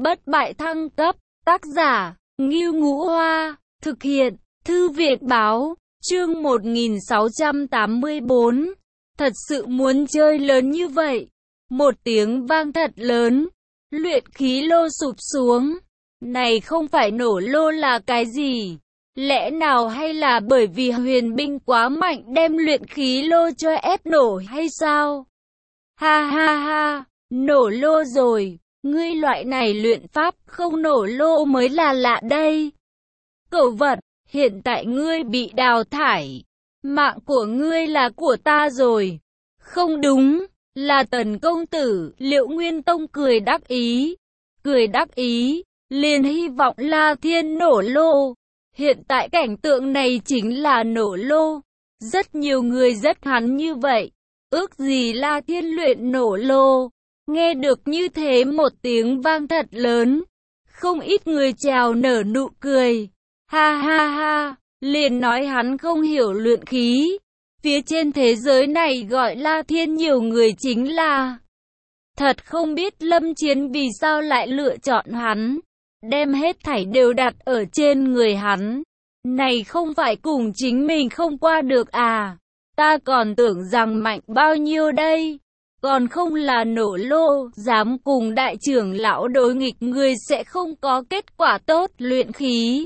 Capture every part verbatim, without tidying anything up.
Bất bại thăng cấp, tác giả, Ngưu Ngũ Hoa, thực hiện, Thư viện Báo, chương một nghìn sáu trăm tám mươi bốn. Thật sự muốn chơi lớn như vậy. Một tiếng vang thật lớn, luyện khí lô sụp xuống. Này không phải nổ lô là cái gì? Lẽ nào hay là bởi vì huyền binh quá mạnh đem luyện khí lô cho ép nổ hay sao? Ha ha ha, nổ lô rồi, ngươi loại này luyện pháp không nổ lô mới là lạ đây. Cẩu vật, hiện tại ngươi bị đào thải, mạng của ngươi là của ta rồi. Không đúng, là Tần công tử. Liệu Nguyên Tông cười đắc ý, cười đắc ý, liền hy vọng La Thiên nổ lô. Hiện tại cảnh tượng này chính là nổ lô. Rất nhiều người rất hắn như vậy. Ước gì La Thiên luyện nổ lô. Nghe được như thế một tiếng vang thật lớn, không ít người trào nở nụ cười. Ha ha ha, liền nói hắn không hiểu luyện khí. Phía trên thế giới này gọi La Thiên nhiều người chính là. Thật không biết Lâm Chiến vì sao lại lựa chọn hắn, đem hết thảy đều đặt ở trên người hắn. Này không phải cùng chính mình không qua được à? Ta còn tưởng rằng mạnh bao nhiêu đây. Còn không là nổ lô, dám cùng đại trưởng lão đối nghịch người sẽ không có kết quả tốt. Luyện khí,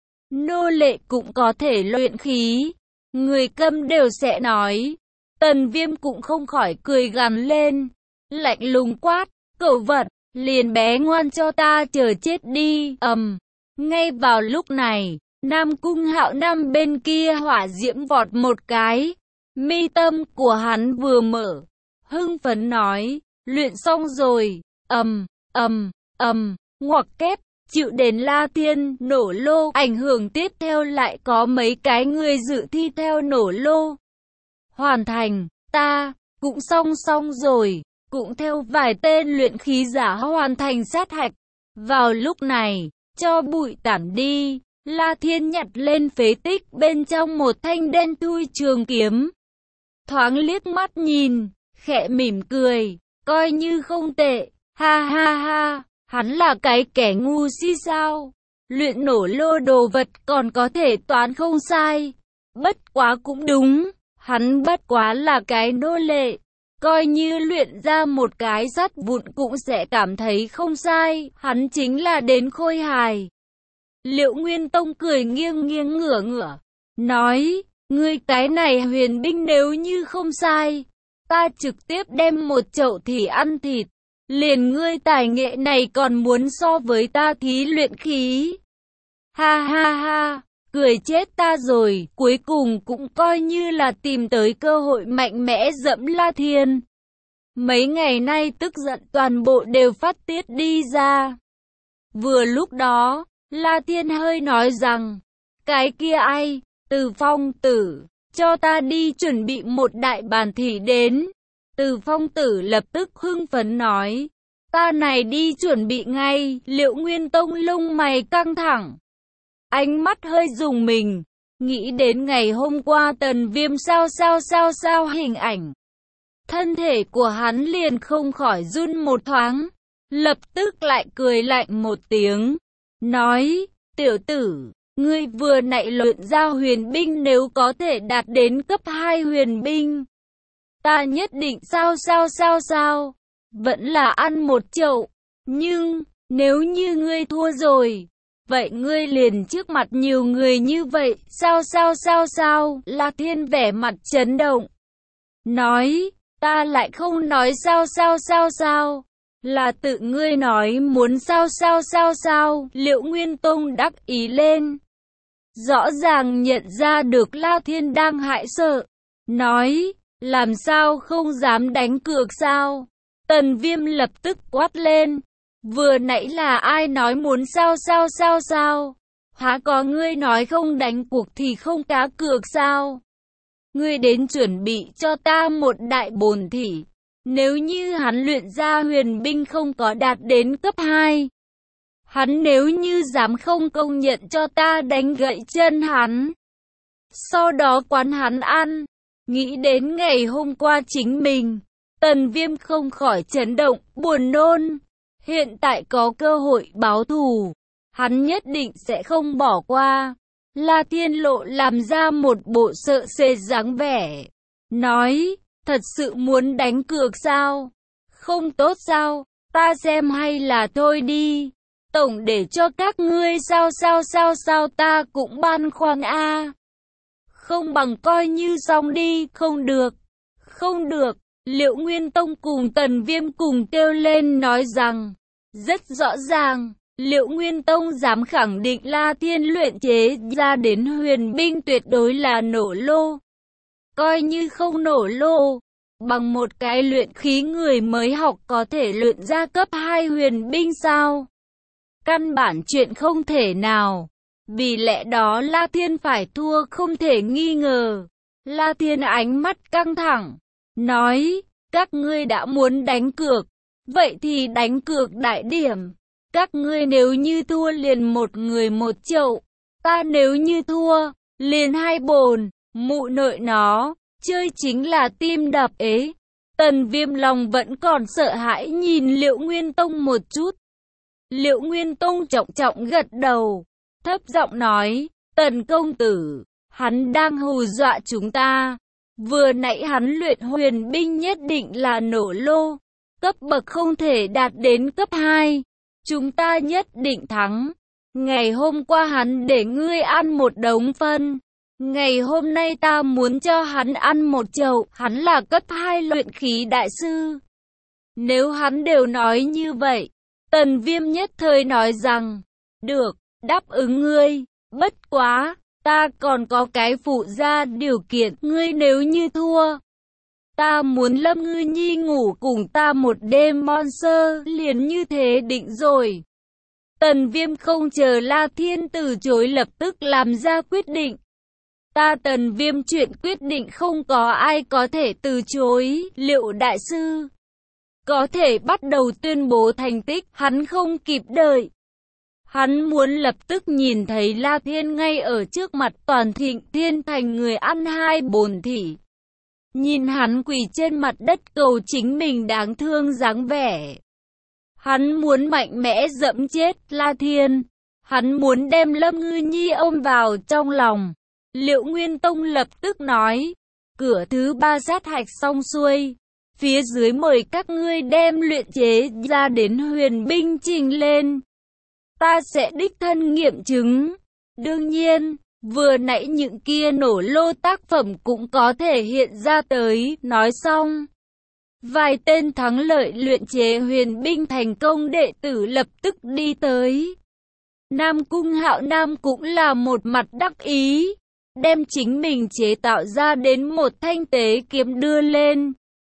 nô lệ cũng có thể luyện khí, người câm đều sẽ nói. Tần Viêm cũng không khỏi cười gằn lên, lạnh lùng quát, cẩu vật, liền bé ngoan cho ta chờ chết đi. Ầm, ngay vào lúc này, Nam Cung Hạo Nam bên kia hỏa diễm vọt một cái, mi tâm của hắn vừa mở, hưng phấn nói, luyện xong rồi. Ầm, ầm, ầm, ngoặc kép, chịu đến La Thiên nổ lô, ảnh hưởng tiếp theo lại có mấy cái người dự thi theo nổ lô. Hoàn thành, ta cũng xong xong rồi, cũng theo vài tên luyện khí giả hoàn thành sát hạch. Vào lúc này, cho bụi tản đi, La Thiên nhặt lên phế tích bên trong một thanh đen thui trường kiếm. Thoáng liếc mắt nhìn, khẽ mỉm cười, coi như không tệ. Ha ha ha, hắn là cái kẻ ngu si sao? Luyện nổ lô đồ vật còn có thể toán không sai. Bất quá cũng đúng, hắn bất quá là cái nô lệ. Coi như luyện ra một cái sắt vụn cũng sẽ cảm thấy không sai. Hắn chính là đến khôi hài. Liệu Nguyên Tông cười nghiêng nghiêng ngửa ngửa, nói, ngươi cái này huyền binh nếu như không sai, ta trực tiếp đem một chậu thì ăn thịt. Liền ngươi tài nghệ này còn muốn so với ta thí luyện khí. Ha ha ha, cười chết ta rồi, cuối cùng cũng coi như là tìm tới cơ hội mạnh mẽ dẫm La Thiên. Mấy ngày nay tức giận toàn bộ đều phát tiết đi ra. Vừa lúc đó, La Thiên hơi nói rằng, cái kia ai, Từ Phong tử, cho ta đi chuẩn bị một đại bàn thịt đến. Từ Phong tử lập tức hưng phấn nói, ta này đi chuẩn bị ngay. Liệu Nguyên Tông lông mày căng thẳng, ánh mắt hơi rùng mình, nghĩ đến ngày hôm qua Tần Viêm sao sao sao sao hình ảnh. Thân thể của hắn liền không khỏi run một thoáng, lập tức lại cười lạnh một tiếng, nói, tiểu tử, ngươi vừa nãy luyện ra huyền binh nếu có thể đạt đến cấp hai huyền binh, ta nhất định sao sao sao sao, vẫn là ăn một chậu. Nhưng, nếu như ngươi thua rồi, vậy ngươi liền trước mặt nhiều người như vậy, sao sao sao sao. La Thiên vẻ mặt chấn động, nói, ta lại không nói sao sao sao sao, là tự ngươi nói muốn sao sao sao sao. Liệu Nguyên Tông đắc ý lên, rõ ràng nhận ra được La Thiên đang hại sợ, nói, làm sao không dám đánh cược sao? Tần Viêm lập tức quát lên, vừa nãy là ai nói muốn sao sao sao sao? Há có ngươi nói không đánh cuộc thì không cá cược sao? Ngươi đến chuẩn bị cho ta một đại bồn thỉ. Nếu như hắn luyện ra huyền binh không có đạt đến cấp hai, hắn nếu như dám không công nhận cho ta đánh gãy chân hắn, sau đó quán hắn ăn. Nghĩ đến ngày hôm qua chính mình, Tần Viêm không khỏi chấn động, buồn nôn. Hiện tại có cơ hội báo thù, hắn nhất định sẽ không bỏ qua. La Thiên Lộ làm ra một bộ sợ sệt dáng vẻ, nói, thật sự muốn đánh cược sao? Không tốt sao? Ta xem hay là thôi đi. Tổng để cho các ngươi sao sao sao sao ta cũng băn khoăn a. Không bằng coi như xong đi, không được. Không được, Liệu Nguyên Tông cùng Tần Viêm cùng kêu lên nói rằng, rất rõ ràng, Liệu Nguyên Tông dám khẳng định La Thiên luyện chế ra đến huyền binh tuyệt đối là nổ lô. Coi như không nổ lô, bằng một cái luyện khí người mới học có thể luyện ra cấp hai huyền binh sao? Căn bản chuyện không thể nào. Vì lẽ đó La Thiên phải thua không thể nghi ngờ. La Thiên ánh mắt căng thẳng, nói, các ngươi đã muốn đánh cược, vậy thì đánh cược đại điểm. Các ngươi nếu như thua liền một người một chậu, ta nếu như thua, liền hai bồn, mụ nội nó, chơi chính là tim đập ế. Tần Viêm lòng vẫn còn sợ hãi nhìn Liệu Nguyên Tông một chút. Liệu Nguyên Tông trọng trọng gật đầu, thấp giọng nói, Tần công tử, hắn đang hù dọa chúng ta. Vừa nãy hắn luyện huyền binh nhất định là nổ lô, cấp bậc không thể đạt đến cấp hai. Chúng ta nhất định thắng. Ngày hôm qua hắn để ngươi ăn một đống phân. Ngày hôm nay ta muốn cho hắn ăn một chậu. Hắn là cấp hai luyện khí đại sư. Nếu hắn đều nói như vậy, Tần Viêm nhất thời nói rằng, được, đáp ứng ngươi. Bất quá, ta còn có cái phụ gia điều kiện. Ngươi nếu như thua, ta muốn Lâm Ngư Nhi ngủ cùng ta một đêm monster, liền như thế định rồi. Tần Viêm không chờ La Thiên từ chối lập tức làm ra quyết định. Ta Tần Viêm chuyện quyết định không có ai có thể từ chối. Liệu đại sư có thể bắt đầu tuyên bố thành tích, hắn không kịp đợi. Hắn muốn lập tức nhìn thấy La Thiên ngay ở trước mặt toàn Thịnh Thiên Thành người ăn hai bồn thỉ. Nhìn hắn quỳ trên mặt đất cầu chính mình đáng thương dáng vẻ. Hắn muốn mạnh mẽ dẫm chết La Thiên. Hắn muốn đem Lâm Ngư Nhi ôm vào trong lòng. Liệu Nguyên Tông lập tức nói, cửa thứ ba sát hạch xong xuôi. Phía dưới mời các ngươi đem luyện chế ra đến huyền binh trình lên. Ta sẽ đích thân nghiệm chứng. Đương nhiên, vừa nãy những kia nổ lô tác phẩm cũng có thể hiện ra tới. Nói xong, vài tên thắng lợi luyện chế huyền binh thành công đệ tử lập tức đi tới. Nam Cung Hạo Nam cũng là một mặt đắc ý, đem chính mình chế tạo ra đến một thanh tế kiếm đưa lên.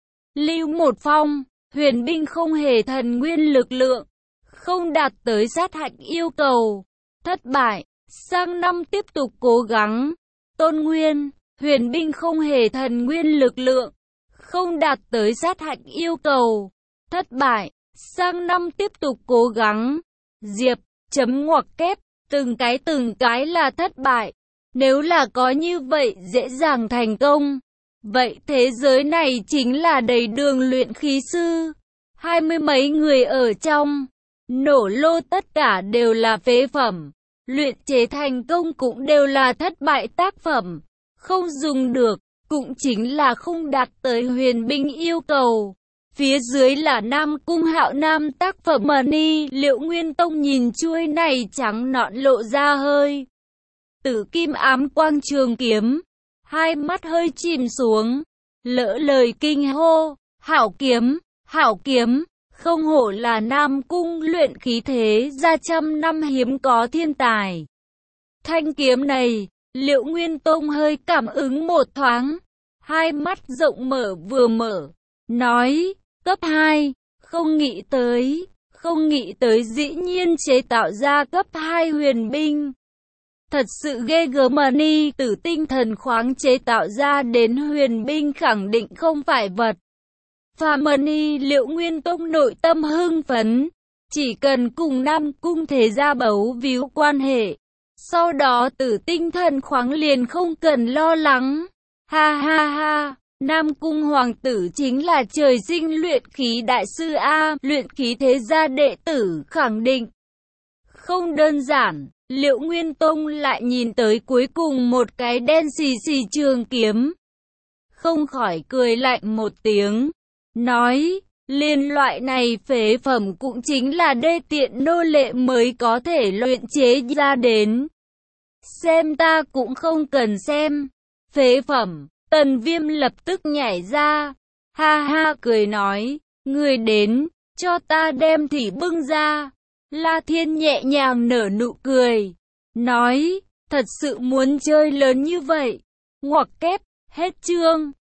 Lưu Một Phong, huyền binh không hề thần nguyên lực lượng, không đạt tới sát hạch yêu cầu, thất bại, sang năm tiếp tục cố gắng. Tôn Nguyên, huyền binh không hề thần nguyên lực lượng, không đạt tới sát hạch yêu cầu, thất bại, sang năm tiếp tục cố gắng. Diệp, chấm ngoặc kép, từng cái từng cái là thất bại. Nếu là có như vậy dễ dàng thành công, vậy thế giới này chính là đầy đường luyện khí sư. Hai mươi mấy người ở trong, nổ lô tất cả đều là phế phẩm, luyện chế thành công cũng đều là thất bại tác phẩm, không dùng được, cũng chính là không đạt tới huyền binh yêu cầu. Phía dưới là Nam Cung Hạo Nam tác phẩm Mani. Liệu Nguyên Tông nhìn chuôi này trắng nõn lộ ra hơi tử kim ám quang trường kiếm, hai mắt hơi chìm xuống, lỡ lời kinh hô, hảo kiếm, hảo kiếm, không hổ là Nam Cung luyện khí thế ra trăm năm hiếm có thiên tài. Thanh kiếm này, Liệu Nguyên Tông hơi cảm ứng một thoáng, hai mắt rộng mở vừa mở, nói, cấp hai, không nghĩ tới, không nghĩ tới dĩ nhiên chế tạo ra cấp hai huyền binh. Thật sự ghê gớm. Mani từ tinh thần khoáng chế tạo ra đến huyền binh khẳng định không phải vật phàm. Mani Liệu Nguyên Tông nội tâm hưng phấn, chỉ cần cùng Nam Cung thế gia bấu víu quan hệ, sau đó từ tinh thần khoáng liền không cần lo lắng. Ha ha ha, Nam Cung Hoàng tử chính là trời sinh luyện khí đại sư A, luyện khí thế gia đệ tử, khẳng định. Không đơn giản, Liệu Nguyên Tông lại nhìn tới cuối cùng một cái đen xì xì trường kiếm. Không khỏi cười lạnh một tiếng, nói, liên loại này phế phẩm cũng chính là đê tiện nô lệ mới có thể luyện chế ra đến. Xem ta cũng không cần xem. Phế phẩm, Tần Viêm lập tức nhảy ra, ha ha cười nói, người đến, cho ta đem thủy bưng ra. La Thiên nhẹ nhàng nở nụ cười, nói, thật sự muốn chơi lớn như vậy. Ngoặc kép, hết chương.